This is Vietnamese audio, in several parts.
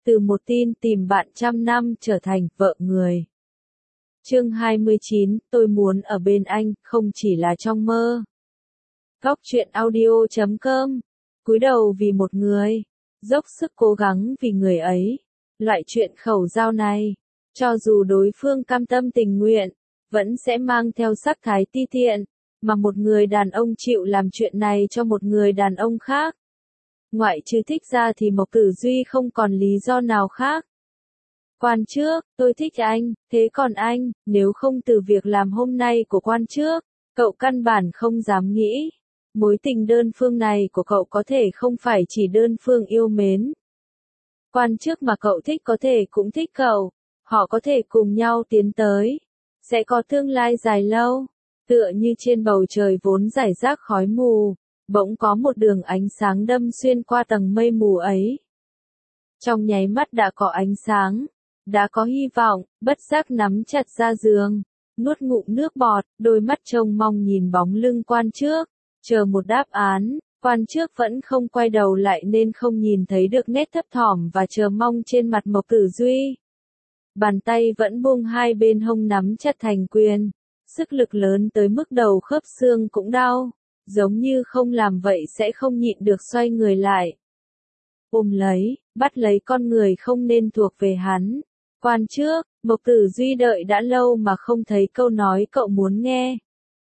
Từ một tin tìm bạn trăm năm trở thành vợ người. Chương 29, tôi muốn ở bên anh, không chỉ là trong mơ. Góc truyện audio.com. Cúi đầu vì một người, dốc sức cố gắng vì người ấy. Loại chuyện khẩu giao này, cho dù đối phương cam tâm tình nguyện, vẫn sẽ mang theo sắc thái ti tiện, mà một người đàn ông chịu làm chuyện này cho một người đàn ông khác. Ngoại trừ thích ra thì Mộc Tử Duy không còn lý do nào khác. Quan trước, tôi thích anh, thế còn anh, nếu không từ việc làm hôm nay của quan trước, cậu căn bản không dám nghĩ. Mối tình đơn phương này của cậu có thể không phải chỉ đơn phương yêu mến. Quan trước mà cậu thích có thể cũng thích cậu, họ có thể cùng nhau tiến tới, sẽ có tương lai dài lâu, tựa như trên bầu trời vốn rải rác khói mù. Bỗng có một đường ánh sáng đâm xuyên qua tầng mây mù ấy. Trong nháy mắt đã có ánh sáng, đã có hy vọng, bất giác nắm chặt ra giường, nuốt ngụm nước bọt, đôi mắt trông mong nhìn bóng lưng quan trước, chờ một đáp án. Quan trước vẫn không quay đầu lại nên không nhìn thấy được nét thấp thỏm và chờ mong trên mặt Mộc Tử Duy. Bàn tay vẫn buông hai bên hông nắm chặt thành quyền, sức lực lớn tới mức đầu khớp xương cũng đau. Giống như không làm vậy sẽ không nhịn được xoay người lại. Ôm lấy, bắt lấy con người không nên thuộc về hắn. Quan trước, Mộc Tử Duy đợi đã lâu mà không thấy câu nói cậu muốn nghe.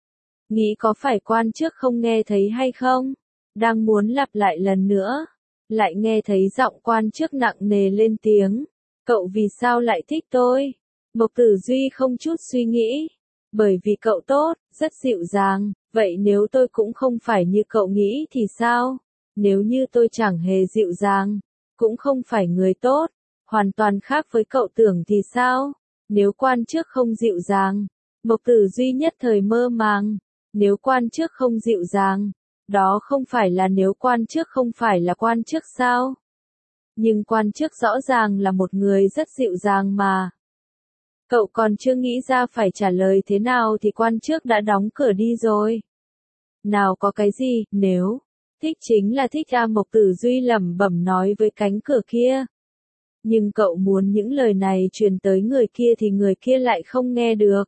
Nghĩ có phải quan trước không nghe thấy hay không? Đang muốn lặp lại lần nữa. Lại nghe thấy giọng quan trước nặng nề lên tiếng. Cậu vì sao lại thích tôi? Mộc Tử Duy không chút suy nghĩ. Bởi vì cậu tốt, rất dịu dàng. Vậy nếu tôi cũng không phải như cậu nghĩ thì sao? Nếu như tôi chẳng hề dịu dàng, cũng không phải người tốt, hoàn toàn khác với cậu tưởng thì sao? Nếu quan trước không dịu dàng, Mộc Tử Duy nhất thời mơ màng. Nếu quan trước không dịu dàng, đó không phải là nếu quan trước không phải là quan trước sao? Nhưng quan trước rõ ràng là một người rất dịu dàng mà. Cậu còn chưa nghĩ ra phải trả lời thế nào thì quan trước đã đóng cửa đi rồi. Nào có cái gì, nếu, thích chính là thích a, Mộc Tử Duy lẩm bẩm nói với cánh cửa kia. Nhưng cậu muốn những lời này truyền tới người kia thì người kia lại không nghe được.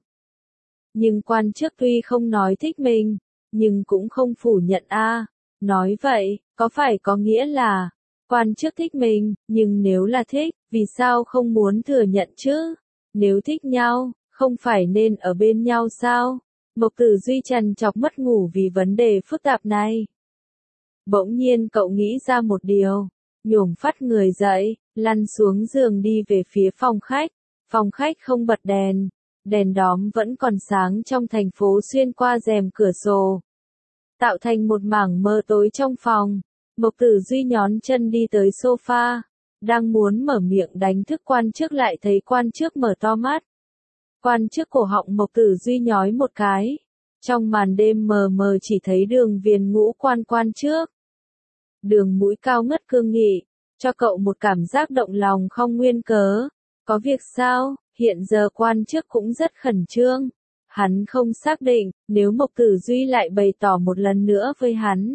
Nhưng quan trước tuy không nói thích mình, nhưng cũng không phủ nhận a. Nói vậy, có phải có nghĩa là, quan trước thích mình, nhưng nếu là thích, vì sao không muốn thừa nhận chứ? Nếu thích nhau, không phải nên ở bên nhau sao? Mộc Tử Duy trằn trọc mất ngủ vì vấn đề phức tạp này. Bỗng nhiên cậu nghĩ ra một điều, nhổm phắt người dậy, lăn xuống giường đi về phía phòng khách. Phòng khách không bật đèn, đèn đóm vẫn còn sáng trong thành phố xuyên qua rèm cửa sổ, tạo thành một mảng mờ tối trong phòng. Mộc Tử Duy nhón chân đi tới sofa, đang muốn mở miệng đánh thức quan trước lại thấy quan trước mở to mắt. Quan trước cổ họng Mộc Tử Duy nhói một cái. Trong màn đêm mờ mờ chỉ thấy đường viền ngũ quan trước. Đường mũi cao ngất cương nghị, cho cậu một cảm giác động lòng không nguyên cớ. Có việc sao? Hiện giờ quan trước cũng rất khẩn trương. Hắn không xác định, nếu Mộc Tử Duy lại bày tỏ một lần nữa với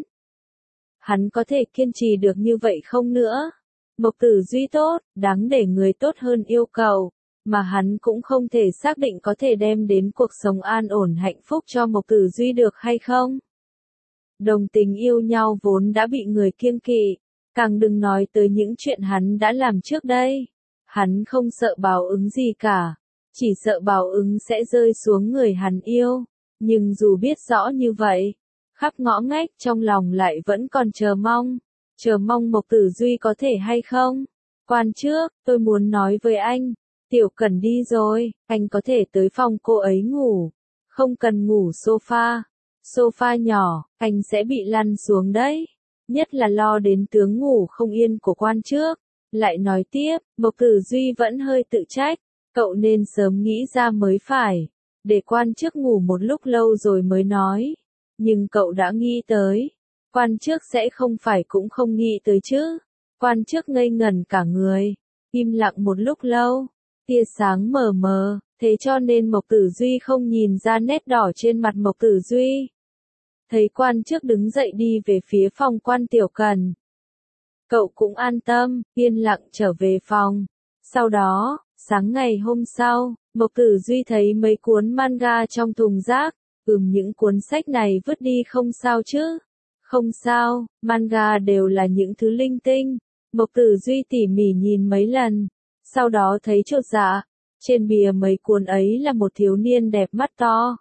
hắn có thể kiên trì được như vậy không nữa? Mộc Tử Duy tốt, đáng để người tốt hơn yêu cầu, mà hắn cũng không thể xác định có thể đem đến cuộc sống an ổn hạnh phúc cho Mộc Tử Duy được hay không. Đồng tình yêu nhau vốn đã bị người kiêng kỵ, càng đừng nói tới những chuyện hắn đã làm trước đây. Hắn không sợ báo ứng gì cả, chỉ sợ báo ứng sẽ rơi xuống người hắn yêu. Nhưng dù biết rõ như vậy, khắp ngõ ngách trong lòng lại vẫn còn chờ mong Mộc Tử Duy có thể hay không. Quan trước, tôi muốn nói với anh, Tiểu Cẩn đi rồi, anh có thể tới phòng cô ấy ngủ, không cần ngủ sofa nhỏ, anh sẽ bị lăn xuống đấy, nhất là lo đến tướng ngủ không yên của quan trước. Lại nói tiếp, Mộc Tử Duy vẫn hơi tự trách, cậu nên sớm nghĩ ra mới phải, để quan trước ngủ một lúc lâu rồi mới nói. Nhưng cậu đã nghĩ tới, quan trước sẽ không phải cũng không nghĩ tới chứ. Quan trước ngây ngẩn cả người, im lặng một lúc lâu, tia sáng mờ mờ, thế cho nên Mộc Tử Duy không nhìn ra nét đỏ trên mặt Mộc Tử Duy. Thấy quan trước đứng dậy đi về phía phòng quan Tiểu Cần. Cậu cũng an tâm, yên lặng trở về phòng. Sau đó, sáng ngày hôm sau, Mộc Tử Duy thấy mấy cuốn manga trong thùng rác. Những cuốn sách này vứt đi không sao chứ? Không sao, manga đều là những thứ linh tinh. Mộc Tử Duy tỉ mỉ nhìn mấy lần, sau đó thấy chột dạ. Trên bìa mấy cuốn ấy là một thiếu niên đẹp mắt to.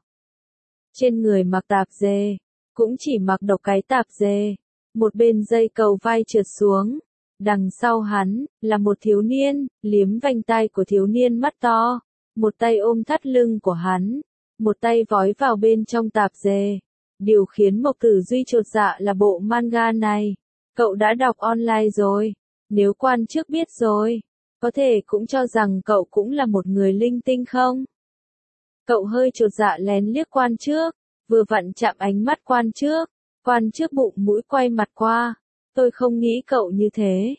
Trên người mặc tạp dề, cũng chỉ mặc độc cái tạp dề. Một bên dây cầu vai trượt xuống. Đằng sau hắn, là một thiếu niên, liếm vành tai của thiếu niên mắt to. Một tay ôm thắt lưng của hắn, một tay vói vào bên trong tạp dề. Điều khiến Mộc Tử Duy chột dạ là bộ manga này. Cậu đã đọc online rồi. Nếu quan trước biết rồi, có thể cũng cho rằng cậu cũng là một người linh tinh không? Cậu hơi chột dạ lén liếc quan trước, vừa vặn chạm ánh mắt quan trước. Quan trước bụng mũi quay mặt qua. Tôi không nghĩ cậu như thế.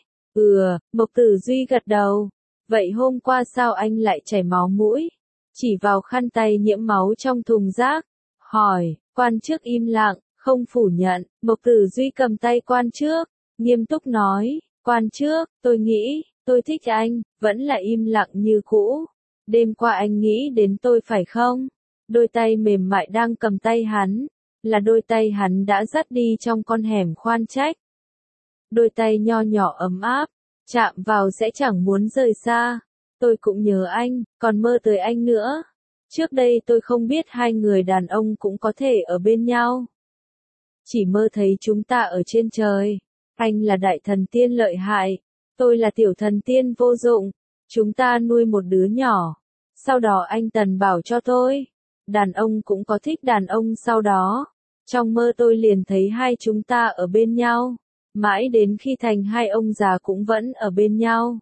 Mộc Tử Duy gật đầu. Vậy hôm qua sao anh lại chảy máu mũi? Chỉ vào khăn tay nhiễm máu trong thùng rác. Hỏi, quan trước im lặng, không phủ nhận. Mộc Tử Duy cầm tay quan trước, nghiêm túc nói, quan trước, tôi nghĩ, tôi thích anh, vẫn là im lặng như cũ. Đêm qua anh nghĩ đến tôi phải không? Đôi tay mềm mại đang cầm tay hắn, là đôi tay hắn đã dắt đi trong con hẻm khoan trách. Đôi tay nho nhỏ ấm áp, chạm vào sẽ chẳng muốn rời xa. Tôi cũng nhớ anh, còn mơ tới anh nữa. Trước đây tôi không biết hai người đàn ông cũng có thể ở bên nhau. Chỉ mơ thấy chúng ta ở trên trời. Anh là đại thần tiên lợi hại, tôi là tiểu thần tiên vô dụng. Chúng ta nuôi một đứa nhỏ. Sau đó anh Tần bảo cho tôi, đàn ông cũng có thích đàn ông sau đó. Trong mơ tôi liền thấy hai chúng ta ở bên nhau. Mãi đến khi thành hai ông già cũng vẫn ở bên nhau.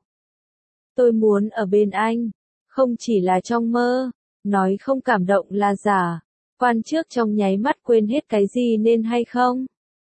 Tôi muốn ở bên anh, không chỉ là trong mơ. Nói không cảm động là giả. Quan trước trong nháy mắt quên hết cái gì nên hay không.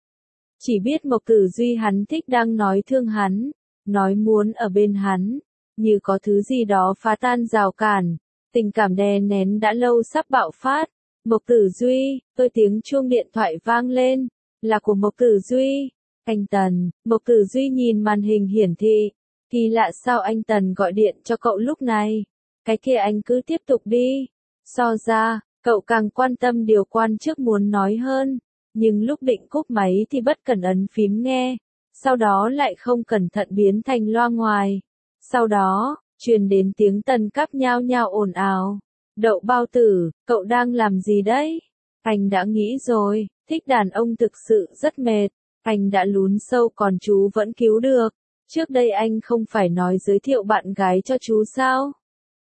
Chỉ biết Mộc Tử Duy hắn thích đang nói thương hắn, nói muốn ở bên hắn, như có thứ gì đó phá tan rào cản, tình cảm đè nén đã lâu sắp bạo phát. Mộc Tử Duy, tôi tiếng chuông điện thoại vang lên, là của Mộc Tử Duy. Anh Tần, Mộc Tử Duy nhìn màn hình hiển thị, kỳ lạ sao anh Tần gọi điện cho cậu lúc này, cái kia anh cứ tiếp tục đi. So ra, cậu càng quan tâm điều quan trước muốn nói hơn. Nhưng lúc định cúp máy thì bất cẩn ấn phím nghe, sau đó lại không cẩn thận biến thành loa ngoài. Sau đó, truyền đến tiếng Tần Cáp nhao nhao ồn ào. Đậu bao tử, cậu đang làm gì đấy? Anh đã nghĩ rồi, thích đàn ông thực sự rất mệt. Anh đã lún sâu còn chú vẫn cứu được. Trước đây anh không phải nói giới thiệu bạn gái cho chú sao?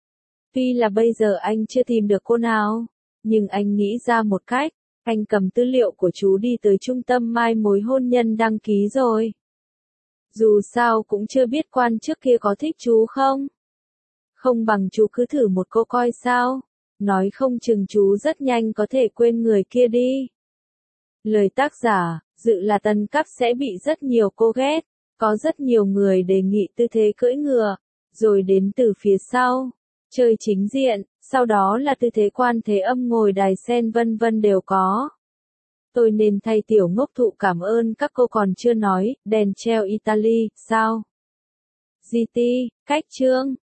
Tuy là bây giờ anh chưa tìm được cô nào, nhưng anh nghĩ ra một cách. Anh cầm tư liệu của chú đi tới trung tâm mai mối hôn nhân đăng ký rồi. Dù sao cũng chưa biết quan trước kia có thích chú không. Không bằng chú cứ thử một câu coi sao. Nói không chừng chú rất nhanh có thể quên người kia đi. Lời tác giả, dự là Tần Cáp sẽ bị rất nhiều cô ghét. Có rất nhiều người đề nghị tư thế cưỡi ngựa, rồi đến từ phía sau. Chơi chính diện, sau đó là tư thế quan thế âm ngồi đài sen vân vân đều có. Tôi nên thay tiểu ngốc thụ cảm ơn các cô còn chưa nói, đèn treo Italy, sao? GT, cách chương.